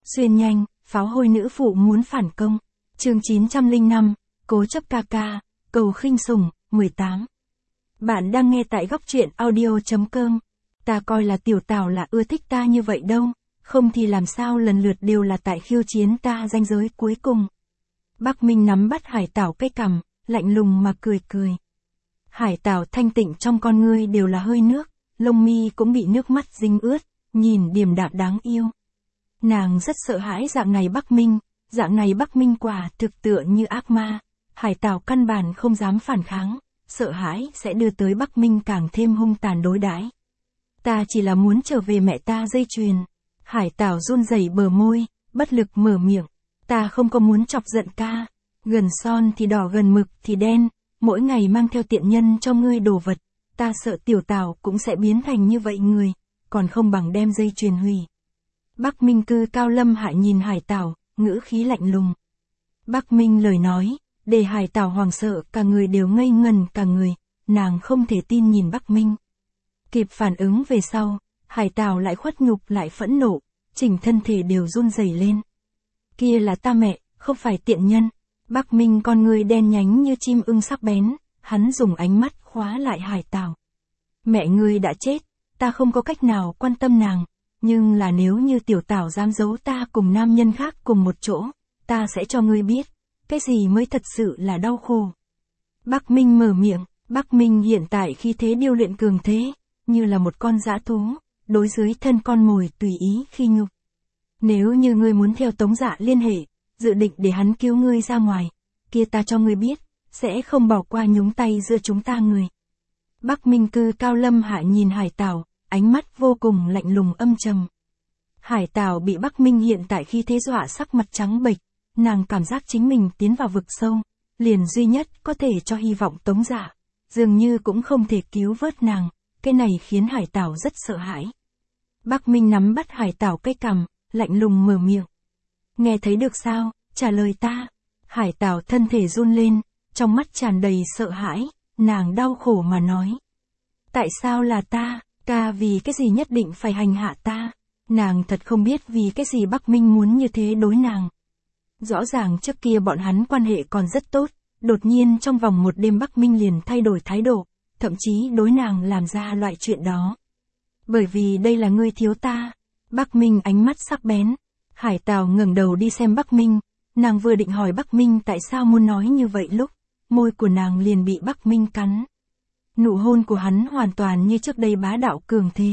Xuyên nhanh, pháo hôi nữ phụ muốn phản công. Chương 905, cố chấp ca ca, cầu khinh sủng, 18. Bạn đang nghe tại góc truyện audio.com. Ta coi là tiểu Tảo là ưa thích ta như vậy đâu, không thì làm sao lần lượt đều là tại khiêu chiến ta ranh giới cuối cùng. Bắc Minh nắm bắt Hải Tảo cái cằm, lạnh lùng mà cười cười. Hải Tảo thanh tịnh trong con ngươi đều là hơi nước, lông mi cũng bị nước mắt dính ướt, nhìn điềm đạm đáng yêu. Nàng rất sợ hãi dạng này Bắc Minh quả thực tựa như ác ma. Hải Tảo căn bản không dám phản kháng, sợ hãi sẽ đưa tới Bắc Minh càng thêm hung tàn đối đãi. Ta chỉ là muốn trở về mẹ ta dây chuyền. Hải Tảo run rẩy bờ môi, bất lực mở miệng. Ta không có muốn chọc giận ca. Gần son thì đỏ gần mực thì đen, mỗi ngày mang theo tiện nhân cho ngươi đồ vật. Ta sợ tiểu Tảo cũng sẽ biến thành như vậy người, còn không bằng đem dây chuyền hủy. Bắc Minh cư cao lâm hạ nhìn Hải Tảo, ngữ khí lạnh lùng. Bắc Minh lời nói, để Hải Tảo hoảng sợ cả người đều ngây ngần cả người, nàng không thể tin nhìn Bắc Minh. Kịp phản ứng về sau, Hải Tảo lại khuất nhục lại phẫn nộ, chỉnh thân thể đều run rẩy lên. Kia là ta mẹ, không phải tiện nhân. Bắc Minh con người đen nhánh như chim ưng sắc bén, hắn dùng ánh mắt khóa lại Hải Tảo. Mẹ ngươi đã chết, ta không có cách nào quan tâm nàng, nhưng là nếu như tiểu Tảo dám giấu ta cùng nam nhân khác cùng một chỗ, ta sẽ cho ngươi biết, cái gì mới thật sự là đau khổ. Bắc Minh mở miệng, Bắc Minh hiện tại khi thế điêu luyện cường thế, như là một con dã thú, đối dưới thân con mồi tùy ý khi nhục. Nếu như ngươi muốn theo Tống Dạ liên hệ, dự định để hắn cứu ngươi ra ngoài, kia ta cho ngươi biết, sẽ không bỏ qua nhúng tay giữa chúng ta người. Bắc Minh cư cao lâm hạ nhìn Hải Tảo, ánh mắt vô cùng lạnh lùng âm trầm. Hải Tảo bị Bắc Minh hiện tại khi thế dọa sắc mặt trắng bệch, nàng cảm giác chính mình tiến vào vực sâu, liền duy nhất có thể cho hy vọng Tống Dạ, dường như cũng không thể cứu vớt nàng, cái này khiến Hải Tảo rất sợ hãi. Bắc Minh nắm bắt Hải Tảo cái cằm, lạnh lùng mở miệng. Nghe thấy được sao, trả lời ta. Hải Tảo thân thể run lên, trong mắt tràn đầy sợ hãi, nàng đau khổ mà nói. Tại sao là ta, ca vì cái gì nhất định phải hành hạ ta? Nàng thật không biết vì cái gì Bắc Minh muốn như thế đối nàng. Rõ ràng trước kia bọn hắn quan hệ còn rất tốt, đột nhiên trong vòng một đêm Bắc Minh liền thay đổi thái độ, thậm chí đối nàng làm ra loại chuyện đó. Bởi vì đây là ngươi thiếu ta. Bắc Minh ánh mắt sắc bén. Hải Tảo ngẩng đầu đi xem Bắc Minh, nàng vừa định hỏi Bắc Minh tại sao muốn nói như vậy lúc, môi của nàng liền bị Bắc Minh cắn. Nụ hôn của hắn hoàn toàn như trước đây bá đạo cường thế.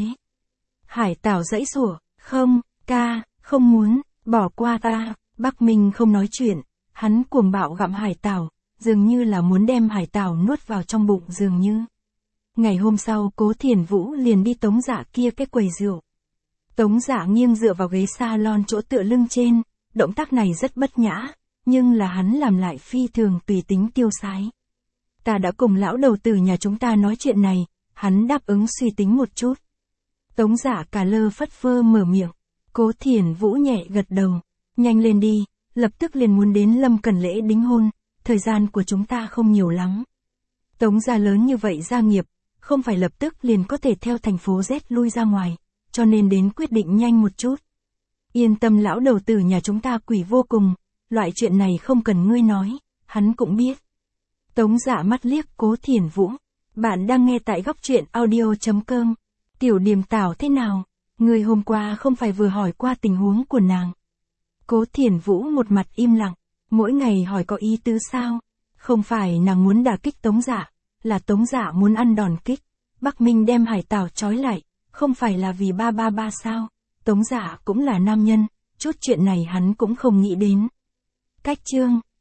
Hải Tảo giãy giụa, không, ca, không muốn, bỏ qua ta. Bắc Minh không nói chuyện, hắn cuồng bạo gặm Hải Tảo, dường như là muốn đem Hải Tảo nuốt vào trong bụng dường như. Ngày hôm sau Cố Thiền Vũ liền đi Tống Dạ kia cái quầy rượu. Tống Dạ nghiêng dựa vào ghế salon chỗ tựa lưng trên, động tác này rất bất nhã, nhưng là hắn làm lại phi thường tùy tính tiêu sái. Ta đã cùng lão đầu tử nhà chúng ta nói chuyện này, hắn đáp ứng suy tính một chút. Tống Dạ cả lơ phất phơ mở miệng, Cố Thiền Vũ nhẹ gật đầu, nhanh lên đi, lập tức liền muốn đến Lâm Cẩn lễ đính hôn, thời gian của chúng ta không nhiều lắm. Tống Dạ lớn như vậy gia nghiệp, không phải lập tức liền có thể theo thành phố Z lui ra ngoài, cho nên đến quyết định nhanh một chút. Yên tâm lão đầu tử nhà chúng ta quỷ vô cùng, loại chuyện này không cần ngươi nói, hắn cũng biết. Tống Dạ mắt liếc Cố Thiền Vũ. Bạn đang nghe tại góc truyện audio.com. Tiểu Điềm Tảo thế nào? Ngươi hôm qua không phải vừa hỏi qua tình huống của nàng. Cố Thiền Vũ một mặt im lặng, mỗi ngày hỏi có ý tứ sao? Không phải nàng muốn đả kích Tống Dạ, là Tống Dạ muốn ăn đòn kích. Bắc Minh đem Hải Tảo trói lại, không phải là vì ba sao? Tống Dạ cũng là nam nhân, chút chuyện này hắn cũng không nghĩ đến. Cách chương